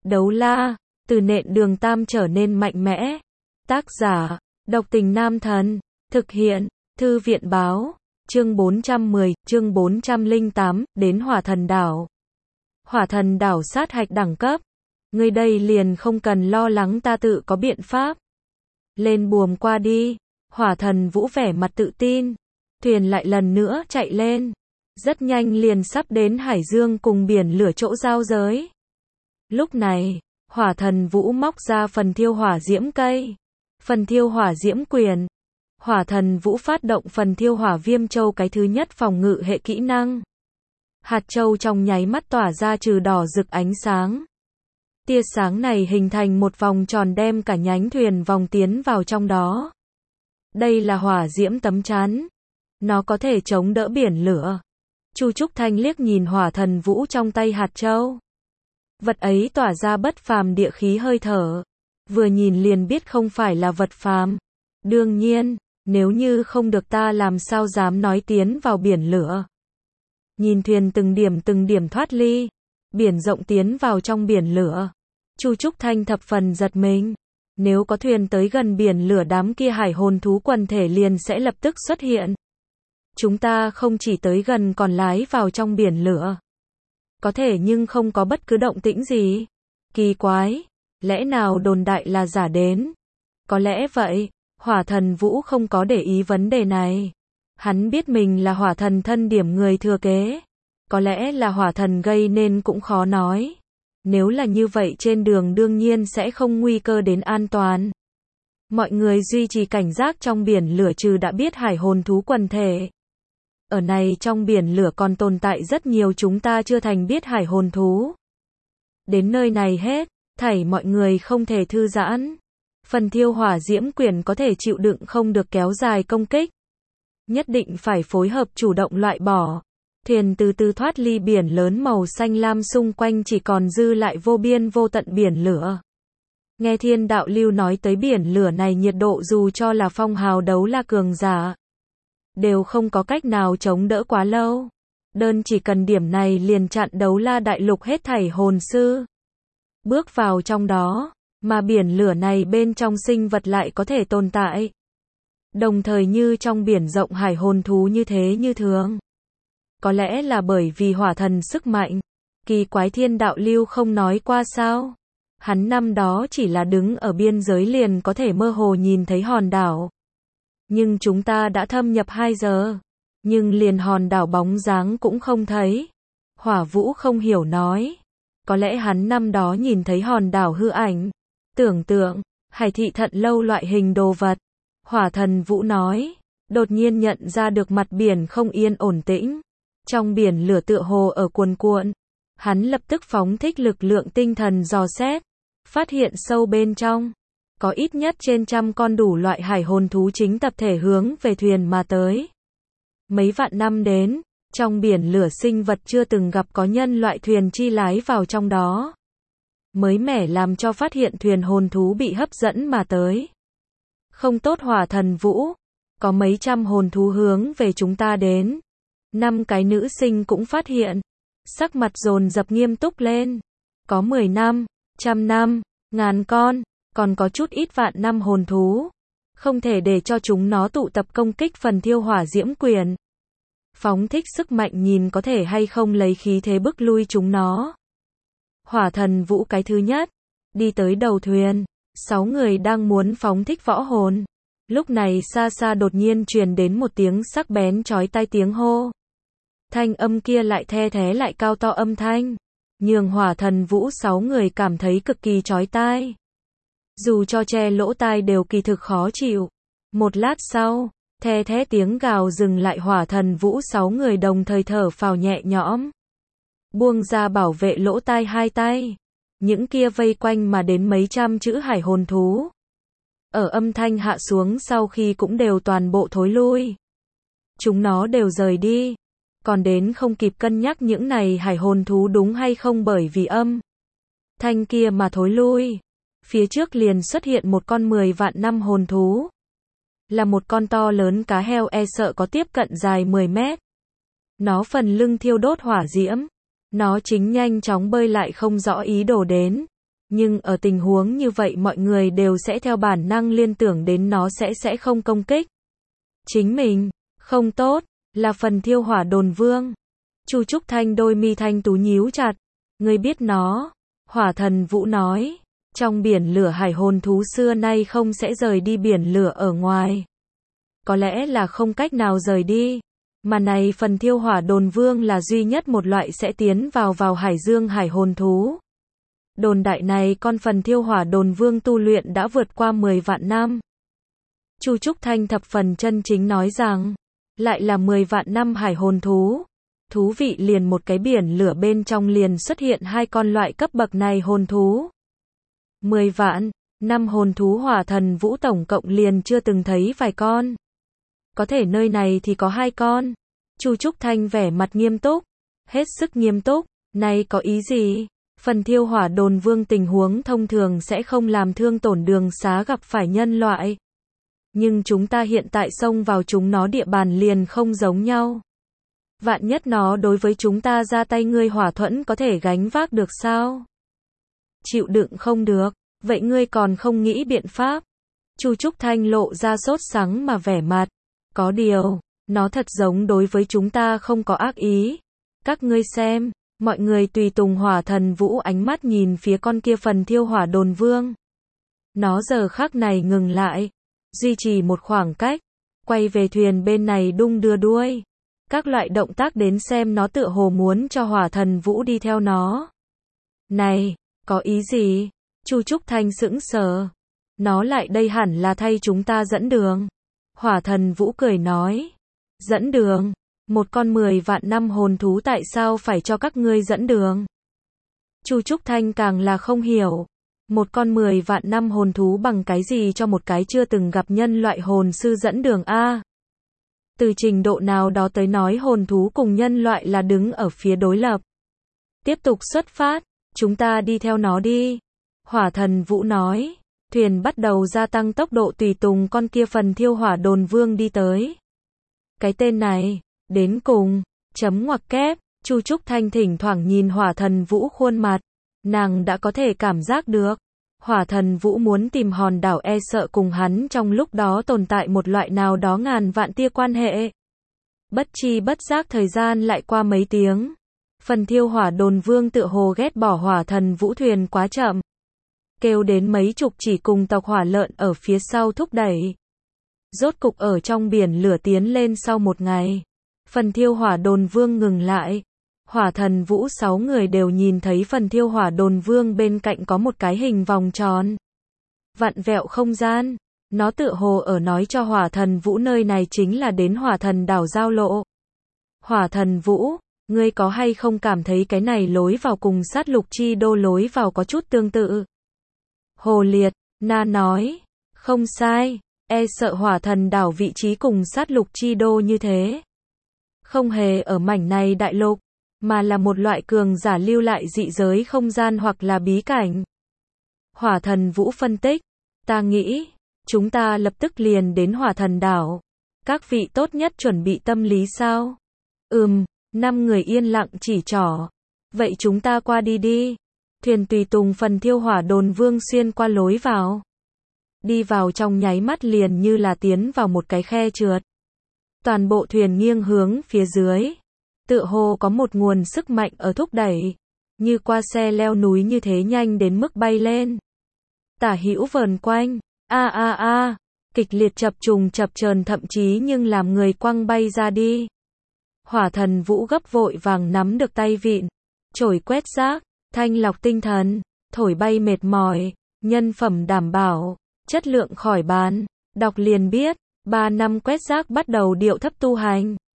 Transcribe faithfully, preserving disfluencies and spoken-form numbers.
Đấu la, từ nện đường tam trở nên mạnh mẽ. Tác giả, Độc Tình Nam Thần. Thực hiện, Thư viện báo. Chương bốn trăm mười, chương bốn trăm lẻ tám, đến Hỏa Thần Đảo. Hỏa Thần Đảo sát hạch đẳng cấp. Ngươi đây liền không cần lo lắng, ta tự có biện pháp. Lên buồm qua đi. Hỏa Thần Vũ vẻ mặt tự tin. Thuyền lại lần nữa chạy lên. Rất nhanh liền sắp đến hải dương cùng biển lửa chỗ giao giới. Lúc này, Hỏa Thần Vũ móc ra phần thiêu hỏa diễm cây, phần thiêu hỏa diễm quyền. Hỏa Thần Vũ phát động phần thiêu hỏa viêm châu, cái thứ nhất phòng ngự hệ kỹ năng. Hạt châu trong nháy mắt tỏa ra trừ đỏ rực ánh sáng. Tia sáng này hình thành một vòng tròn đem cả nhánh thuyền vòng tiến vào trong đó. Đây là hỏa diễm tấm chắn. Nó có thể chống đỡ biển lửa. Chu Trúc Thanh liếc nhìn Hỏa Thần Vũ trong tay hạt châu. Vật ấy tỏa ra bất phàm địa khí hơi thở. Vừa nhìn liền biết không phải là vật phàm. Đương nhiên, nếu như không được ta làm sao dám nói tiến vào biển lửa. Nhìn thuyền từng điểm từng điểm thoát ly. Biển rộng tiến vào trong biển lửa. Chu Trúc Thanh thập phần giật mình. Nếu có thuyền tới gần biển lửa, đám kia hải hồn thú quần thể liền sẽ lập tức xuất hiện. Chúng ta không chỉ tới gần còn lái vào trong biển lửa. Có thể nhưng không có bất cứ động tĩnh gì. Kỳ quái, lẽ nào đồn đại là giả đến? Có lẽ vậy, Hỏa Thần Vũ không có để ý vấn đề này. Hắn biết mình là hỏa thần thân điểm người thừa kế. Có lẽ là hỏa thần gây nên cũng khó nói. Nếu là như vậy trên đường đương nhiên sẽ không nguy cơ đến an toàn. Mọi người duy trì cảnh giác trong biển lửa, trừ đã biết hải hồn thú quần thể. Ở này trong biển lửa còn tồn tại rất nhiều chúng ta chưa thành biết hải hồn thú. Đến nơi này hết, thảy mọi người không thể thư giãn. Phần thiêu hỏa diễm quyền có thể chịu đựng không được kéo dài công kích. Nhất định phải phối hợp chủ động loại bỏ. Thuyền từ từ thoát ly biển lớn màu xanh lam, xung quanh chỉ còn dư lại vô biên vô tận biển lửa. Nghe Thiên Đạo Lưu nói tới biển lửa này nhiệt độ, dù cho là phong hào đấu la cường giả đều không có cách nào chống đỡ quá lâu. Đơn chỉ cần điểm này liền chặn đấu la đại lục hết thảy hồn sư bước vào trong đó, mà biển lửa này bên trong sinh vật lại có thể tồn tại. Đồng thời như trong biển rộng hải hồn thú như thế như thường. Có lẽ là bởi vì hỏa thần sức mạnh. Kỳ quái, Thiên Đạo Lưu không nói qua sao? Hắn năm đó chỉ là đứng ở biên giới liền có thể mơ hồ nhìn thấy hòn đảo. Nhưng chúng ta đã thâm nhập hai giờ. Nhưng liền hòn đảo bóng dáng cũng không thấy. Hỏa Vũ không hiểu nói. Có lẽ hắn năm đó nhìn thấy hòn đảo hư ảnh. Tưởng tượng, hải thị thận lâu loại hình đồ vật. Hỏa Thần Vũ nói. Đột nhiên nhận ra được mặt biển không yên ổn tĩnh. Trong biển lửa tựa hồ ở cuồn cuộn. Hắn lập tức phóng thích lực lượng tinh thần dò xét. Phát hiện sâu bên trong có ít nhất trên trăm con đủ loại hải hồn thú chính tập thể hướng về thuyền mà tới. Mấy vạn năm đến, trong biển lửa sinh vật chưa từng gặp có nhân loại thuyền chi lái vào trong đó. Mới mẻ làm cho phát hiện thuyền hồn thú bị hấp dẫn mà tới. Không tốt Hỏa Thần Vũ, có mấy trăm hồn thú hướng về chúng ta đến. Năm cái nữ sinh cũng phát hiện, sắc mặt dồn dập nghiêm túc lên. Có mười năm, trăm năm, ngàn con, còn có chút ít vạn năm hồn thú. Không thể để cho chúng nó tụ tập công kích phần thiêu hỏa diễm quyền. Phóng thích sức mạnh nhìn có thể hay không lấy khí thế bức lui chúng nó. Hỏa Thần Vũ cái thứ nhất, đi tới đầu thuyền. Sáu người đang muốn phóng thích võ hồn. Lúc này xa xa đột nhiên truyền đến một tiếng sắc bén chói tai tiếng hô. Thanh âm kia lại the thé lại cao to âm thanh. Nhường Hỏa Thần Vũ sáu người cảm thấy cực kỳ chói tai. Dù cho che lỗ tai đều kỳ thực khó chịu. Một lát sau, the thé tiếng gào dừng lại, Hỏa Thần Vũ sáu người đồng thời thở phào nhẹ nhõm. Buông ra bảo vệ lỗ tai hai tay. Những kia vây quanh mà đến mấy trăm chữ hải hồn thú. Ở âm thanh hạ xuống sau khi cũng đều toàn bộ thối lui. Chúng nó đều rời đi. Còn đến không kịp cân nhắc những này hải hồn thú đúng hay không, bởi vì âm thanh kia mà thối lui. Phía trước liền xuất hiện một con mười vạn năm hồn thú. Là một con to lớn cá heo, e sợ có tiếp cận dài mười mét. Nó phần lưng thiêu đốt hỏa diễm. Nó chính nhanh chóng bơi lại không rõ ý đồ đến. Nhưng ở tình huống như vậy mọi người đều sẽ theo bản năng liên tưởng đến nó sẽ sẽ không công kích chính mình. Không tốt, là phần thiêu hỏa đồn vương. Chu Trúc Thanh đôi mi thanh tú nhíu chặt. Ngươi biết nó. Hỏa thần Vũ nói. Trong biển lửa hải hồn thú xưa nay không sẽ rời đi biển lửa ở ngoài. Có lẽ là không cách nào rời đi. Mà này phần thiêu hỏa đồn vương là duy nhất một loại sẽ tiến vào vào hải dương hải hồn thú. Đồn đại này con phần thiêu hỏa đồn vương tu luyện đã vượt qua mười vạn năm. Chu Trúc Thanh thập phần chân chính nói rằng, lại là mười vạn năm hải hồn thú. Thú vị liền một cái biển lửa bên trong liền xuất hiện hai con loại cấp bậc này hồn thú. mười vạn năm hồn thú hỏa thần Vũ tổng cộng liền chưa từng thấy vài con. Có thể nơi này thì có hai con. Chu Trúc Thanh vẻ mặt nghiêm túc, hết sức nghiêm túc, này có ý gì? Phần thiêu hỏa đồn vương tình huống thông thường sẽ không làm thương tổn đường xá gặp phải nhân loại. Nhưng chúng ta hiện tại xông vào chúng nó địa bàn liền không giống nhau. Vạn nhất nó đối với chúng ta ra tay ngươi hỏa thuẫn có thể gánh vác được sao? Chịu đựng không được, vậy ngươi còn không nghĩ biện pháp? Chu Trúc Thanh lộ ra sốt sắng mà vẻ mặt. Có điều, nó thật giống đối với chúng ta không có ác ý. Các ngươi xem, mọi người tùy tùng hỏa thần Vũ ánh mắt nhìn phía con kia phần thiêu hỏa đồn vương. Nó giờ khắc này ngừng lại, duy trì một khoảng cách, quay về thuyền bên này đung đưa đuôi. Các loại động tác đến xem nó tựa hồ muốn cho hỏa thần Vũ đi theo nó. Này, có ý gì? Chu Trúc Thanh sững sờ. Nó lại đây hẳn là thay chúng ta dẫn đường. Hỏa thần Vũ cười nói. Dẫn đường? Một con mười vạn năm hồn thú tại sao phải cho các ngươi dẫn đường? Chu Trúc Thanh càng là không hiểu. Một con mười vạn năm hồn thú bằng cái gì cho một cái chưa từng gặp nhân loại hồn sư dẫn đường a? Từ trình độ nào đó tới nói hồn thú cùng nhân loại là đứng ở phía đối lập. Tiếp tục xuất phát, chúng ta đi theo nó đi. Hỏa thần Vũ nói. Thuyền bắt đầu gia tăng tốc độ tùy tùng con kia phần thiêu hỏa đồn vương đi tới. Cái tên này, đến cùng, chấm ngoặc kép, Chu Trúc Thanh thỉnh thoảng nhìn hỏa thần Vũ khuôn mặt. Nàng đã có thể cảm giác được. Hỏa thần Vũ muốn tìm hòn đảo e sợ cùng hắn trong lúc đó tồn tại một loại nào đó ngàn vạn tia quan hệ. Bất chi bất giác thời gian lại qua mấy tiếng. Phần thiêu hỏa đồn vương tựa hồ ghét bỏ hỏa thần Vũ thuyền quá chậm. Kêu đến mấy chục chỉ cùng tộc hỏa lợn ở phía sau thúc đẩy. Rốt cục ở trong biển lửa tiến lên sau một ngày. Phần thiêu hỏa đồn vương ngừng lại. Hỏa thần Vũ sáu người đều nhìn thấy phần thiêu hỏa đồn vương bên cạnh có một cái hình vòng tròn. Vặn vẹo không gian. Nó tựa hồ ở nói cho hỏa thần Vũ nơi này chính là đến hỏa thần đảo giao lộ. Hỏa thần Vũ, ngươi có hay không cảm thấy cái này lối vào cùng sát lục chi đô lối vào có chút tương tự? Hồ Liệt, Na nói, không sai, e sợ hỏa thần đảo vị trí cùng sát lục chi đô như thế. Không hề ở mảnh này đại lục, mà là một loại cường giả lưu lại dị giới không gian hoặc là bí cảnh. Hỏa thần Vũ phân tích, ta nghĩ, chúng ta lập tức liền đến hỏa thần đảo. Các vị tốt nhất chuẩn bị tâm lý sao? Ừm, năm người yên lặng chỉ trỏ. Vậy chúng ta qua đi đi. Thuyền tùy tùng phần thiêu hỏa đồn vương xuyên qua lối vào. Đi vào trong nháy mắt liền như là tiến vào một cái khe trượt. Toàn bộ thuyền nghiêng hướng phía dưới. Tựa hồ có một nguồn sức mạnh ở thúc đẩy. Như qua xe leo núi như thế nhanh đến mức bay lên. Tả hữu vờn quanh. A a a. Kịch liệt chập trùng chập chờn thậm chí nhưng làm người quăng bay ra đi. Hỏa thần Vũ gấp vội vàng nắm được tay vịn. Chổi quét rác. Thanh lọc tinh thần, thổi bay mệt mỏi, nhân phẩm đảm bảo, chất lượng khỏi bàn, đọc liền biết, ba năm quét rác bắt đầu điệu thấp tu hành.